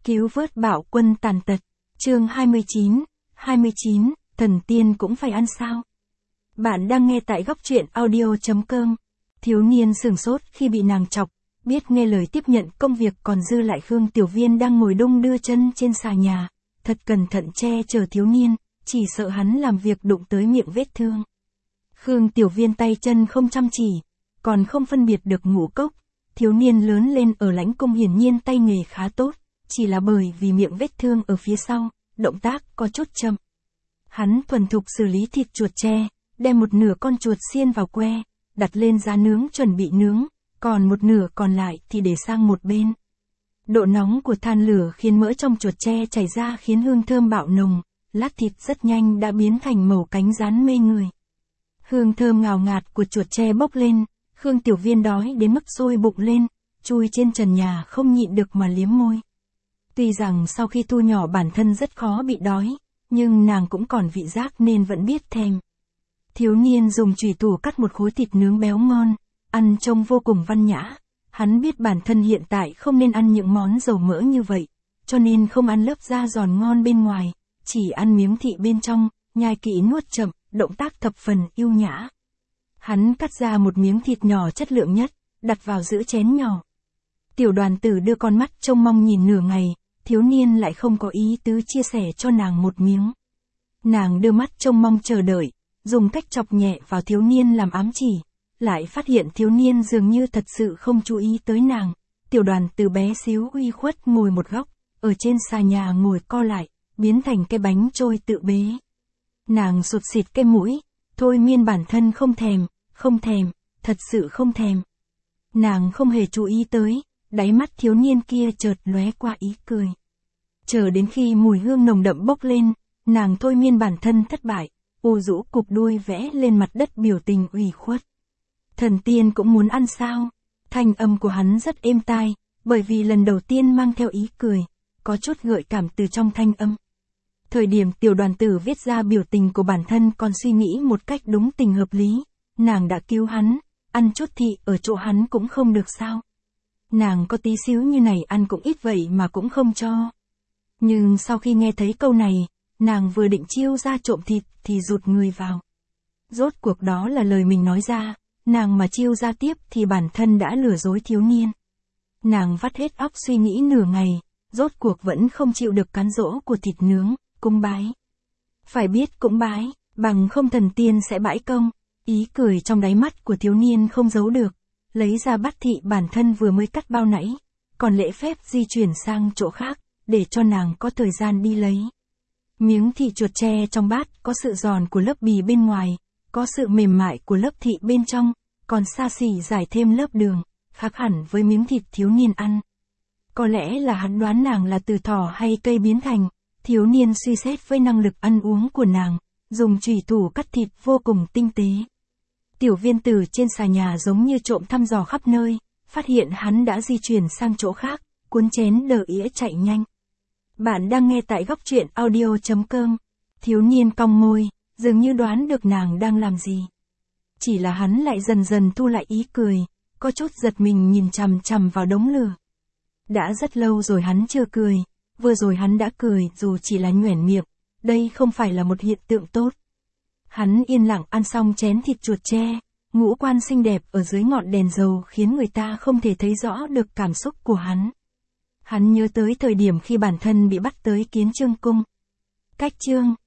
Cứu vớt bạo quân tàn tật. Chương 29, thần tiên cũng phải ăn sao? Bạn đang nghe tại góc truyện audio.com. Thiếu niên sửng sốt khi bị nàng chọc, biết nghe lời tiếp nhận công việc còn dư lại Khương Tiểu Viên đang ngồi đung đưa chân trên xà nhà, thật cẩn thận che chở thiếu niên, chỉ sợ hắn làm việc đụng tới miệng vết thương. Khương Tiểu Viên tay chân không chăm chỉ, còn không phân biệt được ngũ cốc, thiếu niên lớn lên ở lãnh cung hiển nhiên tay nghề khá tốt, chỉ là bởi vì miệng vết thương ở phía sau, động tác có chút chậm. Hắn thuần thục xử lý thịt chuột tre, đem một nửa con chuột xiên vào que, đặt lên giá nướng chuẩn bị nướng, còn một nửa còn lại thì để sang một bên. Độ nóng của than lửa khiến mỡ trong chuột tre chảy ra khiến hương thơm bạo nồng, lát thịt rất nhanh đã biến thành màu cánh rán mê người. Hương thơm ngào ngạt của chuột tre bốc lên, Khương Tiểu Viên đói đến mức sôi bụng lên, chui trên trần nhà không nhịn được mà liếm môi. Tuy rằng sau khi thu nhỏ bản thân rất khó bị đói, nhưng nàng cũng còn vị giác nên vẫn biết thèm. Thiếu niên dùng chùy thủ cắt một khối thịt nướng béo ngon, ăn trông vô cùng văn nhã. Hắn biết bản thân hiện tại không nên ăn những món dầu mỡ như vậy, cho nên không ăn lớp da giòn ngon bên ngoài, chỉ ăn miếng thịt bên trong, nhai kỹ nuốt chậm, động tác thập phần yêu nhã. Hắn cắt ra một miếng thịt nhỏ chất lượng nhất, đặt vào giữa chén nhỏ. Tiểu Đoàn Tử đưa con mắt trông mong nhìn nửa ngày, thiếu niên lại không có ý tứ chia sẻ cho nàng một miếng. Nàng đưa mắt trông mong chờ đợi, dùng cách chọc nhẹ vào thiếu niên làm ám chỉ, lại phát hiện thiếu niên dường như thật sự không chú ý tới nàng. Tiểu Đoàn Tử bé xíu uy khuất ngồi một góc, ở trên xà nhà ngồi co lại, biến thành cái bánh trôi tự bế. Nàng sụt xịt cái mũi, thôi miên bản thân không thèm, thật sự không thèm. Nàng không hề chú ý tới, đáy mắt thiếu niên kia chợt lóe qua ý cười. Chờ đến khi mùi hương nồng đậm bốc lên, nàng thôi miên bản thân thất bại, u rũ cụp đuôi vẽ lên mặt đất biểu tình ủy khuất. Thần tiên cũng muốn ăn sao? Thanh âm của hắn rất êm tai, bởi vì lần đầu tiên mang theo ý cười, có chút gợi cảm từ trong thanh âm. Thời điểm Tiểu Đoàn Tử viết ra biểu tình của bản thân còn suy nghĩ một cách đúng tình hợp lý, nàng đã cứu hắn, ăn chút thị ở chỗ hắn cũng không được sao? Nàng có tí xíu như này ăn cũng ít vậy mà cũng không cho. Nhưng sau khi nghe thấy câu này, nàng vừa định chiêu ra trộm thịt thì rụt người vào. Rốt cuộc đó là lời mình nói ra, nàng mà chiêu ra tiếp thì bản thân đã lừa dối thiếu niên. Nàng vắt hết óc suy nghĩ nửa ngày, rốt cuộc vẫn không chịu được cám dỗ của thịt nướng, cung bái. Phải biết cũng bái, bằng không thần tiên sẽ bãi công. Ý cười trong đáy mắt của thiếu niên không giấu được, lấy ra bát thị bản thân vừa mới cắt bao nãy, còn lễ phép di chuyển sang chỗ khác, để cho nàng có thời gian đi lấy. Miếng thịt chuột tre trong bát có sự giòn của lớp bì bên ngoài, có sự mềm mại của lớp thịt bên trong, còn xa xỉ giải thêm lớp đường, khác hẳn với miếng thịt thiếu niên ăn. Có lẽ là hắn đoán nàng là từ thỏ hay cây biến thành, thiếu niên suy xét với năng lực ăn uống của nàng, dùng chùy thủ cắt thịt vô cùng tinh tế. Tiểu Viên Tử trên xà nhà giống như trộm thăm dò khắp nơi, phát hiện hắn đã di chuyển sang chỗ khác, cuốn chén đờ ĩa chạy nhanh. Bạn đang nghe tại góc truyện audio.com. Thiếu niên cong môi, dường như đoán được nàng đang làm gì. Chỉ là hắn lại dần dần thu lại ý cười, có chút giật mình nhìn chằm chằm vào đống lửa. Đã rất lâu rồi hắn chưa cười, vừa rồi hắn đã cười dù chỉ là nhoẻn miệng, đây không phải là một hiện tượng tốt. Hắn yên lặng ăn xong chén thịt chuột tre, ngũ quan xinh đẹp ở dưới ngọn đèn dầu khiến người ta không thể thấy rõ được cảm xúc của hắn. Hắn nhớ tới thời điểm khi bản thân bị bắt tới Kiến Chương cung. Cách chương